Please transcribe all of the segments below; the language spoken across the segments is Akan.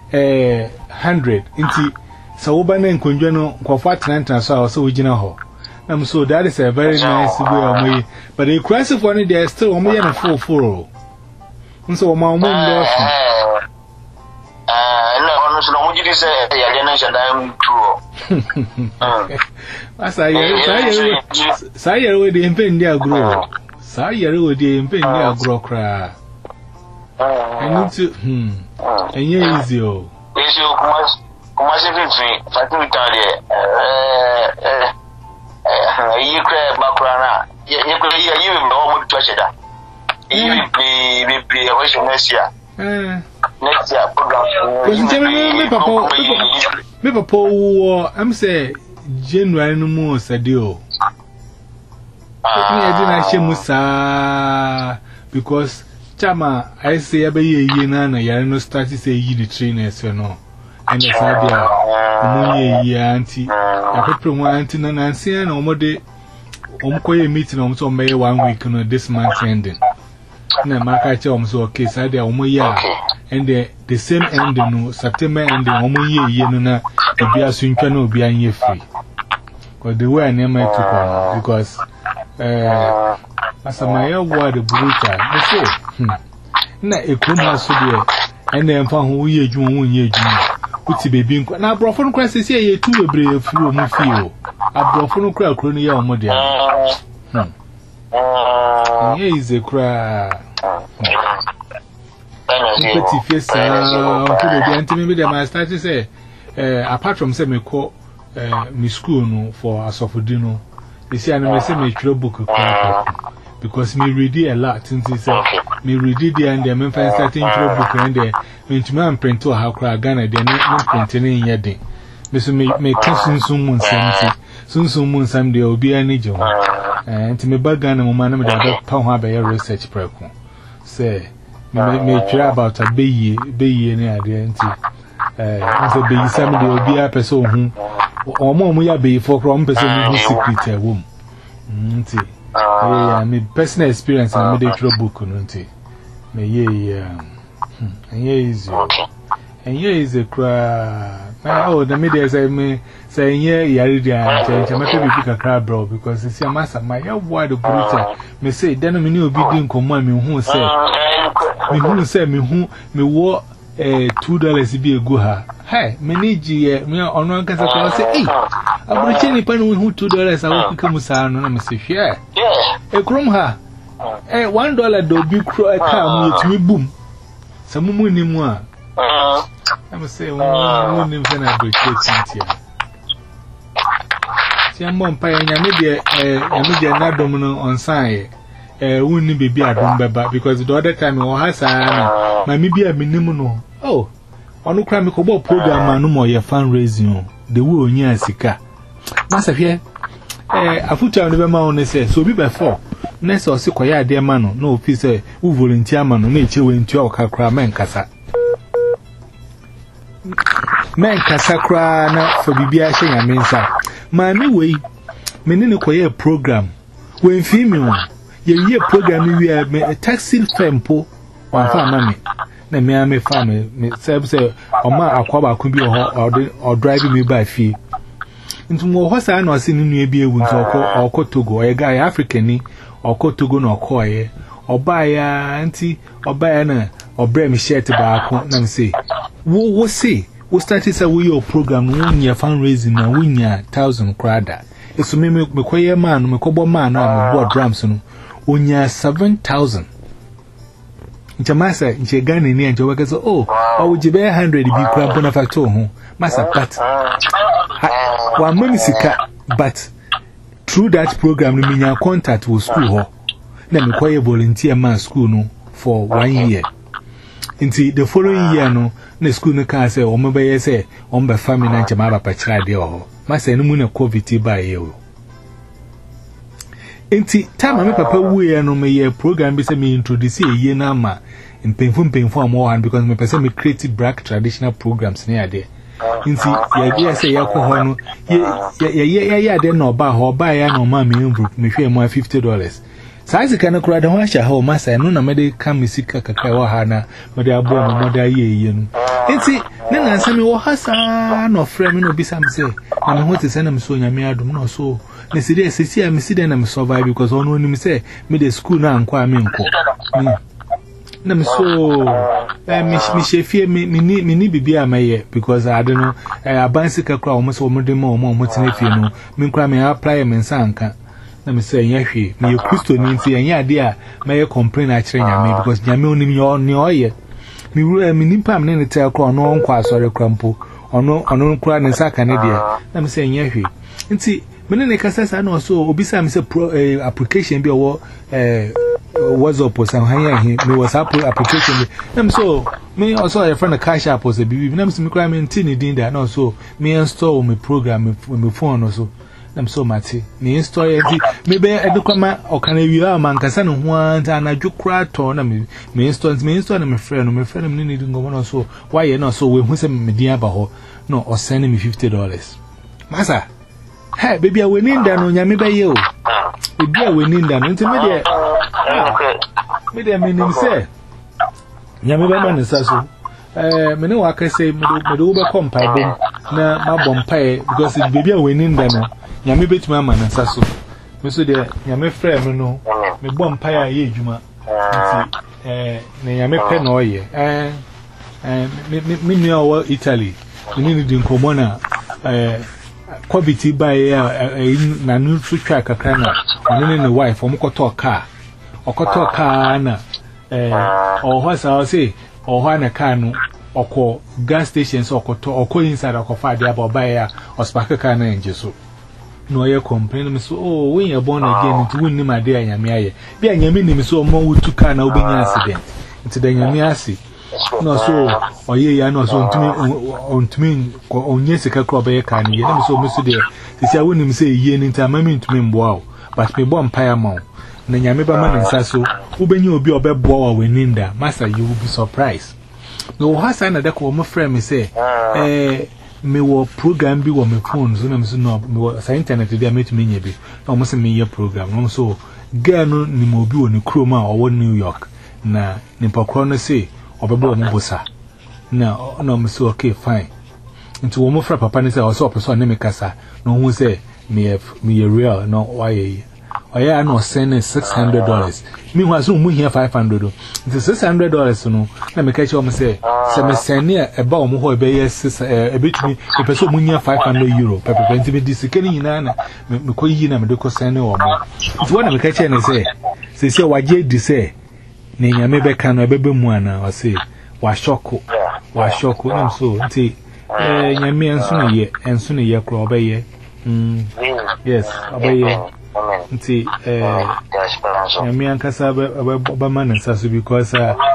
100 inti so oba na nkonjwa no kwofo atena so so ugina ho so that is a very nice way of me but the crazy for they are still omo na full so omo ndo no ono so no jidi say ya na shanda mtuo asa ya we de mpe ndi agro sa ya we de mpe ndi agro kra I need to enye easy o easy o kuma se fifi fatu itade you cry background. You could hear you know what to say that. You be a wish next year. Next year, program. Me papa, I'm say January no more sadio. I didn't share musa because Chama, I say a bay na ya no start to say you the trainers, you know. And the idea, auntie, I put one auntie and Nancy and Omode. Omkoye meeting on some May 1 week on this month ending. Na makacha omso okay side omoya and the same ending no September ending omoye ye no na obi asuntwa na obi anye free. Because the way I name it to because asamaya word brutal. I say na ekuma so de and then fa ho ye adwuma ho ye adwuma. Kuti baby nkwa na abrofo no kra sese ye tu bebre afiri o mu fie o. Abrofo no kra kro no ye omode a. Ye is a cry. Petit fils, I started say, apart from say, me call me school no for a sofodino. They say, I say, me book because me read a lot since he said, me read it and the Memphis starting book and the Minchman print to how cry Ghana, they're not printing in your day. Miss me question soon some day will be any job. And to me, Bagan and Woman, I don't have a research program. Say, me try about a bay any idea. If a bay somebody will be a person or more, we are bay for one person who secret a womb. I mean, personal experience and medical book, may ye, and ye is and ye is a cry. Oh, the media say me. Saying, yeah, Yaridia, and I might be a crab, bro, because it's a master. My wide brutal may say, then I knew be doing command me who said, me who me war $2 be a good. Hey, manage me on one case. I say, hey, I'm returning penny who $2 I will become a son. And I say, yeah, a chrome her. $1 do be cry come with me boom. Some money more. I must say, one name when I break it. Siamon Pay and Yamidia Nadomino on side. Wouldn't be a dumb because the other time or has my maybe a minimum. Oh, on the Cramicobo program, no more your fundraising. The woo near Sika. Master here, a foot on the mountain says, so be before. Next or sequoia, dear man, no officer who volunteer man, no nature went to your craman casa. Men Casacra na for Bibia Shing and Mensa. Mammy way, meaning a program. When female, ye program we are a taxi fempo or family. Na me ame family, me say, or ma aquaba could be or driving me by fee. Into more horse I know seen in be a wood or Kotogo, a guy African or Kotogo no coy, or buy a auntie or buy an or bread me share tobacco, and say, what say? We started a way of program 1 year fundraising and 1 year 1,000 crada. It's a me quiet man, me cobo man, and board drums on 1 year 7,000. It's a master in Chagani near Jawaka. Oh, I would you bear 100 if you cramp on a factor home, Master Pat. 1 money sika, but through that program, the mean contact with school. Then me quiet volunteer man school no for 1 year. Into the following year, no, the school no can say, or maybe say, on by family and Jamaba Pachadi or Master no moon of COVID by you. Into time, I papa we are no may program be me introduce a year nama in painful more because my person creative black traditional programs near there. Into the idea say, Yakohono, yeah, then no bar or buy an or mammy, me share more $50. Saisi kana kura da ho sha ho masa no na mede ka misika kakra wa ha na mede abo no mode aye no enti ne na nsame wo hasa no frame no bisa me say na me ho te sena me so nyame adom no so ne sidi sisi a me sidi na me survive because ono ni me say me the school na anko a me nko na me so me chefie me ni bibia maye because I don't know abansi kakra o mo so mo de mo tene fie no me nkra me apply me nsa anka na me say yahwe me Kristo ni nti anya ade a me complain a kire nyame because nyame onim yo ne oye me nimpa me ne tell kro no nkwa asore krampo ono nkra ne nsa ka ne de na me say yahwe nti me ne kasa sa no so obisa me say application bi owo WhatsApp or something. Me WhatsApp application. I'm so me also a friend of Cash App or a BB. I'm some crime in Tini Dinda. No, so me install my program with my phone also. I'm so matty. Me install it. Maybe I do come or can you are man Casan one and I do crack on me install my friend. My friend needing go on so. Why you not so when some media baho no or sending me $50. Massa, hey, baby, I went in there on Yamiba you. Baby, I went in there into media. Me dey meaning say nyame be man nsaso me ne waka say me do be kompa bom na ma bompae because it baby a wenin da no nyame betuma man nsaso me so dey nyame frɛ me no me bompae a ye adwuma nti ne nyame pɛ na oye me nua wo Italy me ni di nkomo na kwabiti bae na nu twitwa kakra na ne wife omkoto car okoto car na oho sa o say oho na car no okọ gas station so okọ inside okofa de aba bae a ospark car na enje so no ye complain me so oh when you born again nti wonni ma de anyame aye bi anyame ni me so mo wutu car na obenya accident nti da anyame ase no so oye ya no so ntumi onye sika kro be car ni ye na me so me so de sisi a wonni me say ye ni nti amami ntumi mboa o but me bo empire ma na nyame ba man nsaso ubenye obi obebo wa weninda masa you will be surprised no hasa na deko mo frame me say me wo program bi wo me phone so na me so no me wo sa internet dey make me nya bi na mo se me ye program no so girl no ni mo bi wo ni chroma o New York na ni pakro no say obebo mo bosa na no me so okay fine nti wo mo fra papa ni say o so person na me kasa no hu say me real no why oya no send $600 me hu aso mu here $500 the $600 no na me ka che o me say se me send e ba o mu ho e be yes e betumi e person mu nya €500 pepe nti me disikeni nyina na me ko yi na me de ko send o mo nti wona me ka che ne say se waje di say ne nyame be ka no e bebe mu ana o say wa shoko na so nti nyame enso ne ye kro obeye yes obeye nti nyame ankasa ba man nsaso because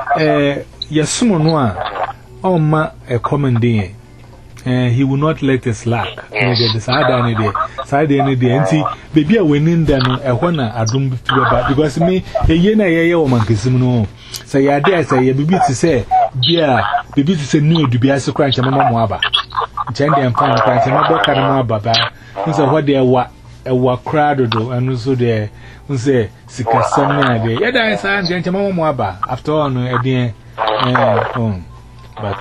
yesumo no a oma a common day he will not let us lack the side any day nti baby a wenin da no ehwo na adom biba because me eye na ye wo mankesim no say ya dey say ye bibi ti say bia bibi ti say no dubi ase kra nche mama mo aba nche ndi amfa kra nche mabo ka mo aba ba nse ho de ewa crowd do anu so de nse sikasam na de ye dan sa nche mama mo aba after all no edin but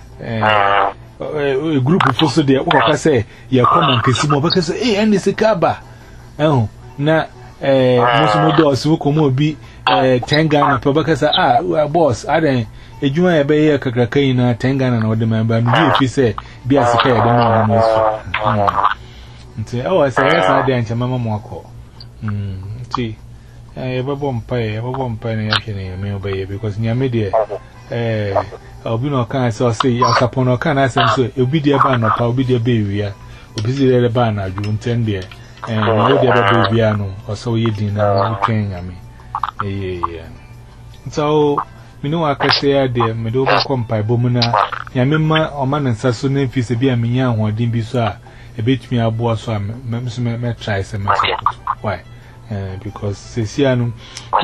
a group of folks there who say ya come and kesi mo because any sikaba na most doors who come obi 10 Ghana per because boss adan ejuma e be ya kakrakai na 10 Ghana na ode member no bi fi say bi asika e dem no so nti say yes adan nche mama mo akọ nti e babo mpa na ya hwene me obeye because nyame de obi no kan say ya sapon no kan asem so obi de ba no pa obi de be wia obi de ba na adwu ntende no de ba be wia no o so ye din na twen nyame so me no akase ya de me do ba kompa bomu na nyame ma o ma nsa so na fi se bia me nya hoden bi so a e betumi abo so a me try se me why because sesianu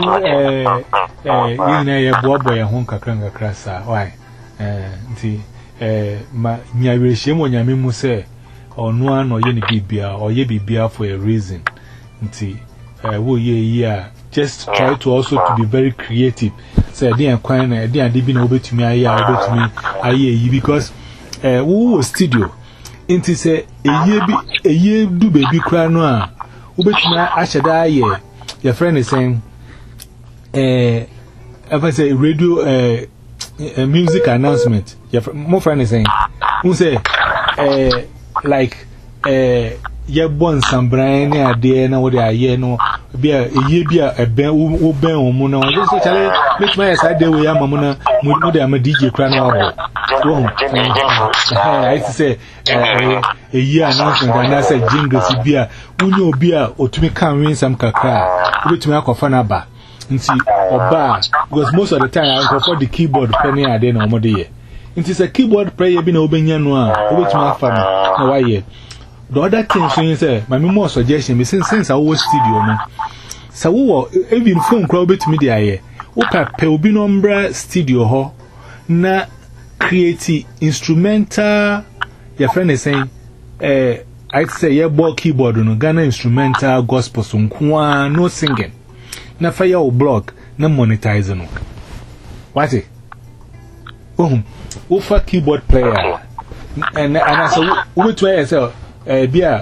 yina ye bobo ye ho kakra sa why nti ma nyawirehye mo nyame mu se onu ano ye ne bibia o ye bibia for a reason nti wo ye yi a just try to also to be very creative. So, I didn't quite, I didn't over to me, because who was studio? Into say a year do baby cry no. Ubetina Ashada, your friend is saying, if I say radio, music announcement, your friend is saying, who say, like, ye born some brand idea, no, what they are here, no, be a year, a ben, who ben, Mona, just make my side there, we are Mamma, I'm a DJ Cranwell. I say a year announcement, and I said, Jingles, beer, Uno beer, or to me come win some cacra, which make of Fanaba, and see, or bar, because most of the time I prefer the keyboard penny I didn't know more day. It is a keyboard player being Obenian, which my family, no, I hear. The other thing, so you say, my more suggestion, since I was studio, so even phone crowd bit media, Opa Peubinombra studio ho, na create instrumental. Your friend is saying, I'd say, yeah, ball keyboard no Ghana instrumental gospel song, no singing, na fire or blog, no monetizing. What it? Oh, Ofa keyboard player, and I said, which way I said, be a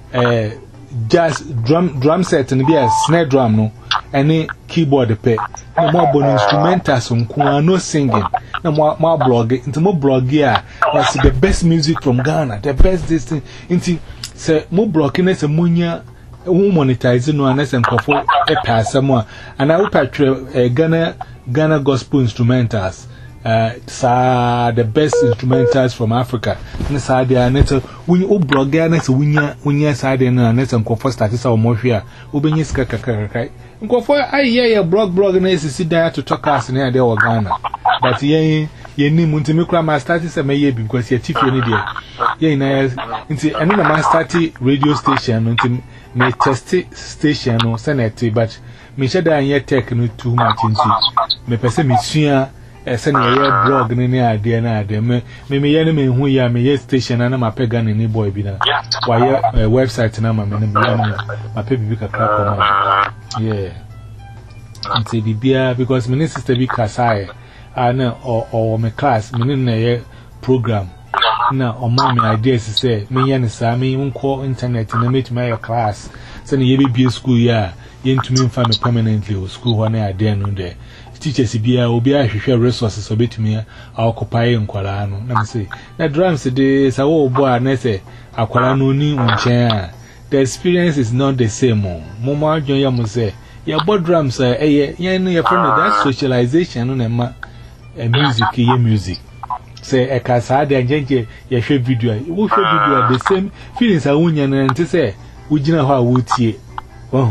jazz drum set and be a snare drum, no, any keyboard pay, no more bon instrumental song, no singing, no more blogging, into more blog here. That's the best music from Ghana, the best this thing. Into say more blogging as a munya, monetizing no unless and for a pass somewhere. And I will patch Ghana gospel instrumentals. The best instrumentals from Africa. And side there, and when you blog Ghana, so when you side and net and comfort status or more here, Ubenis Kaka. And go for I hear blog and I sit there to talk us near the Ghana. But ye name Muntimikra my status and may be because you're chief any day. Ye, into another man started radio station until me test station or senate, but me share that yet take no too much into me person me sooner. Send a blog in any idea, na me enemy who ya me station and my pagan any boy be now. Why a website and I'm my baby crap. Yeah, and say the because my sister be Kasai, I know or my class, meaning program. Now, on my ideas to say, me and Sammy won't call internet and meet my class. Send a baby school year, yen to me family permanently or school one idea no there. Teachers be a share resources obey to me, I'll occupy in Qualano. Let me say, that drums today is a old boy, and I say, a Qualano new chair. The experience is not the same. Mama John must say, your board drums, your friend, that socialization on a music. Say, a casade and janky, your share video. You will show video the same feelings I wouldn't and to say, would you know how would ye? Oh,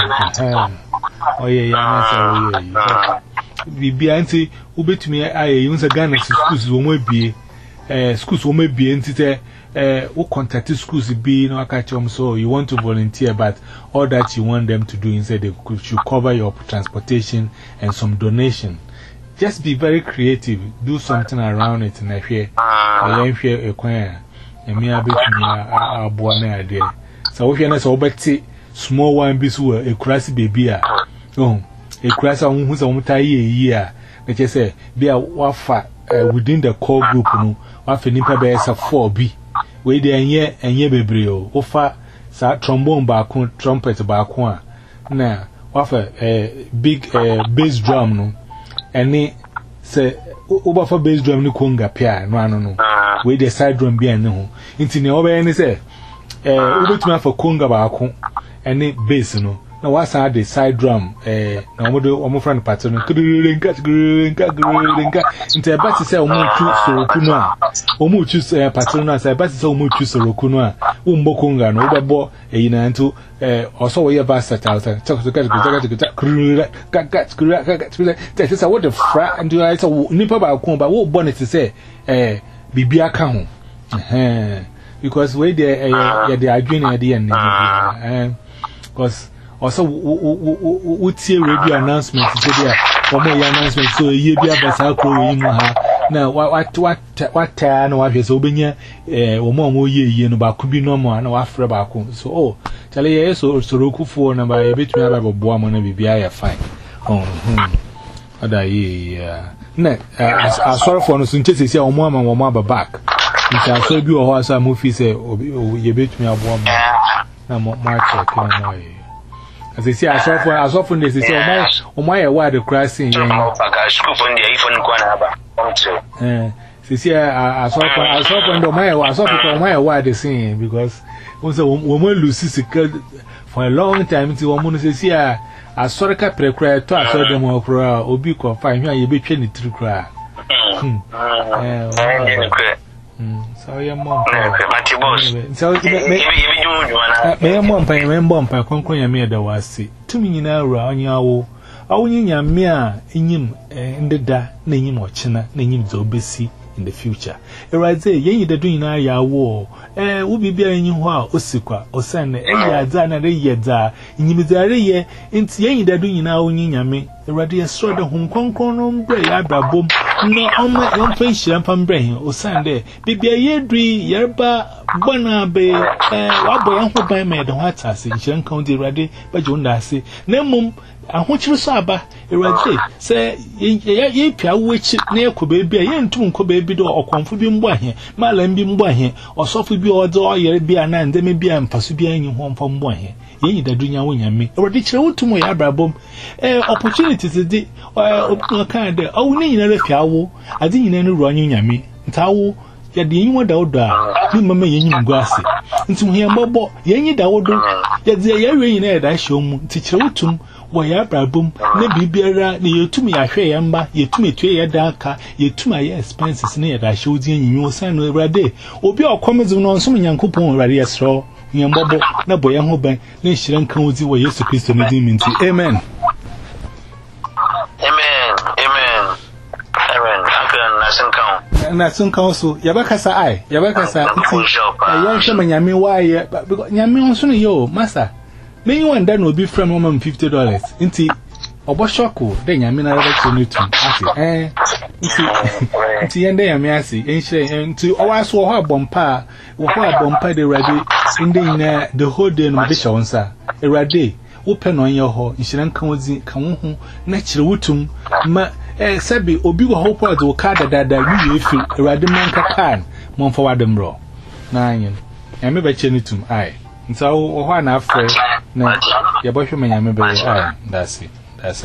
yeah. Be anti ubet me I use a Ghana schools will be schools will be entity what contact schools be no catch so you want to volunteer but all that you want them to do instead they should cover your transportation and some donation. Just be very creative, do something around it and I hear a choir and me a bit a boy idea. So if you're not so small one be so a crassy baby. Oh. A class on who's on year, let you say, be a wafa within the core group, no, wafa nipa bears a 4B. Wait there and ye bebrio, offer trombone backon, trumpet backon. Now, wafa a big bass drum, no, and they say, over for bass drum, no conga pia, no, wait the side drum be a no. Into the over and say, over to me for conga backon, and they bass, no. Now, what's the side drum? No friend pattern. Into a batty say, choose pattern as a batty so choose a rocuna, Umbokunga, no overbo, a into also way a bastard out and talk to that is a what a frat and do I saw nipper by comba, what bonnet to say, Bibia Kahu. Because way they are doing at the end, because. Also, what's your radio announcement? One more announcement, so you be a Basako in her. Now, what time or his Obenia, or more year, no, could be no more, no after about. So, oh, tell you, so Roku for number a bit, we have a bomb on a BBI fine. Ada yeah. Na sorry for no sunche say o mo ama back. Nta so bi o ho asa mo fi say ye betumi abo ma. Na mo check no mo ye. As I say sorry for this say o mo ye word crossing yen. School for the iPhone kwa na ba. See, I saw when the Maya, I saw Maya why the same because once a woman loses for a long time to woman says, yeah, I saw a capre cry to I saw them all cry, or be confined here, you be training to cry. So, your mom, so may mom pay mom by conquering me the was see 2 million on your only your mere in him in the da, name or china, name Zobesi. In the future, right there, ye the doing a war, will be bearing you while Osikwa, or San, Zana, the Yedza, in Yimizare, into ye the doing now in Yami, the radia sort of Hong Kong corner, bray, abra boom, no on my own pension from brain, or Sunday, be a year dree, yerba, bona bay, what boy, I hope I made the white ass in Shan County ready, but you don't say, no mum. I want you to saba, say, ye pia which near Kobe, yen too Kobe or confubim boy here, Malam bim boy here, or Sophie be or door, ye be an and they may be and Passubia in home from boy here. Ye the dunya win me, or the child to my abrabum. Opportunities a day, or kind of only in a fiawo, I didn't any running yammy, Tao. Yet the you daughter, you mamma yen grassy. Into him, Bobo, yen daughter, yet the area in air that show teacher to. Why, Abrabum, maybe bearer, you to me a shayamba, you to me 2 year darker, you to my expenses near that showed in your son every day. Or be our comments on some young coupon radio straw, young Bobo, no boy, young Hoban, then she don't come with you where you to Christ Amen. Amen. Nasun Council, Yabakasa, I, Yabakasa, I young shaman Yami, why, because Yami also yo, Massa. May one then will be from woman $50 into a boshoku, then Yamina to Nti yende ya miasi enhire nti owaso ho abompa wo ho abompa de ready inde the whole day no de shawonsa erade wo pe no nye ho nhire nkan ozi kan wo ho na kire wutum ma sabi obi wo ho pod wo ka dada wi efi erade manka kan mo mfa wademro na anyen ya me be chenitum ai nti wo ho na afre na ya bo hwe manya me be ai that's it that's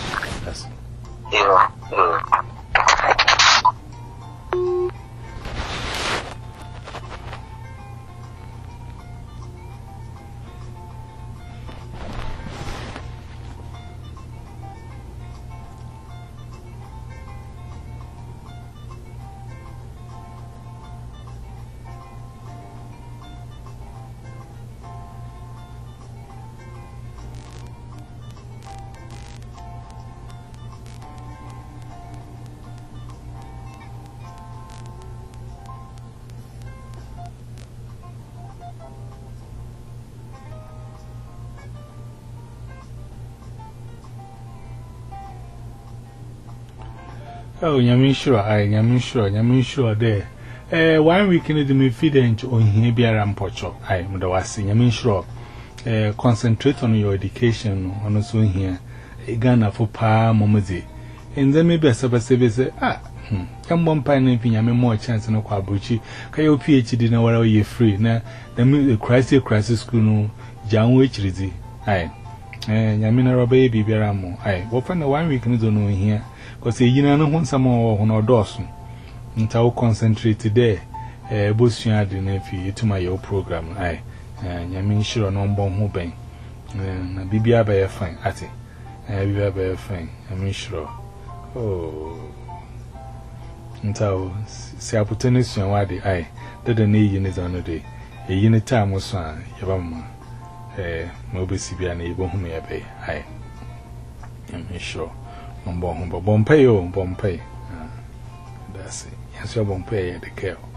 Oh, Yamin sure there. 1 week in the me feed on here be around Pocho. I was Yamin sure. Concentrate on your education on us here. A Ghana for pa momazi. And then maybe a service come one pine if you more chance no quabuchi. Kayo PhD na where you free. Now, the crisis school no Jan which rizzy. Aye. Yamina baby be around. Aye, open the 1 week in the here. Because you know, one some more on our doors. Until concentrate today, both you had in to my your program. I mean, sure, no bomb hoping. Bibia by a fine at it. Bibia by a fine, I mean, sure. Oh, until see, I put tennis and why the eye that the nation is on the day. A unit time was one, Yabama. Mobile CB and able whom I pay. I am sure. Bompay, that's it. Yes, your bompay at the care.